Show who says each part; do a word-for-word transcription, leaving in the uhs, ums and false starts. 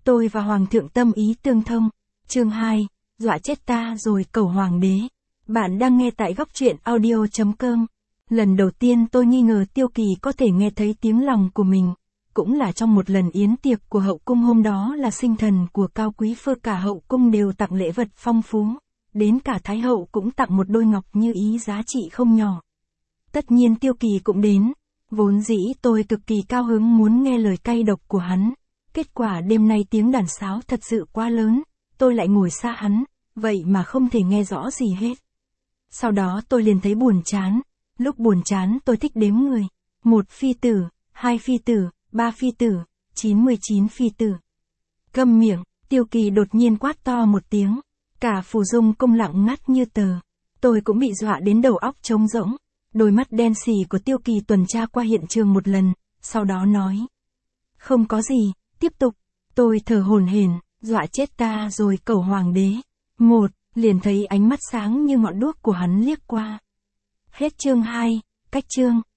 Speaker 1: Tôi và Hoàng thượng tâm ý tương thông. Chương hai, dọa chết ta rồi cầu Hoàng đế. Bạn đang nghe tại góc truyện audio chấm com. Lần đầu tiên tôi nghi ngờ Tiêu Kỳ có thể nghe thấy tiếng lòng của mình. Cũng là trong một lần yến tiệc của hậu cung, hôm đó là sinh thần của cao quý phi, cả hậu cung đều tặng lễ vật phong phú. Đến cả Thái hậu cũng tặng một đôi ngọc như ý giá trị không nhỏ. Tất nhiên Tiêu Kỳ cũng đến. Vốn dĩ tôi cực kỳ cao hứng muốn nghe lời cay độc của hắn. Kết quả đêm nay tiếng đàn sáo thật sự quá lớn. Tôi lại ngồi xa hắn, vậy mà không thể nghe rõ gì hết. Sau đó tôi liền thấy buồn chán. Lúc buồn chán tôi thích đếm người. Một phi tử, hai phi tử, ba phi tử, chín mươi chín phi tử. Câm miệng, Tiêu Kỳ đột nhiên quát to một tiếng. Cả phủ dung cung lặng ngắt như tờ. Tôi cũng bị dọa đến đầu óc trống rỗng. Đôi mắt đen sì của Tiêu Kỳ tuần tra qua hiện trường một lần, sau đó nói. Không có gì, tiếp tục. Tôi thở hổn hển, dọa chết ta rồi cầu Hoàng đế. Một, liền thấy ánh mắt sáng như ngọn đuốc của hắn liếc qua. Hết chương hai, cách chương.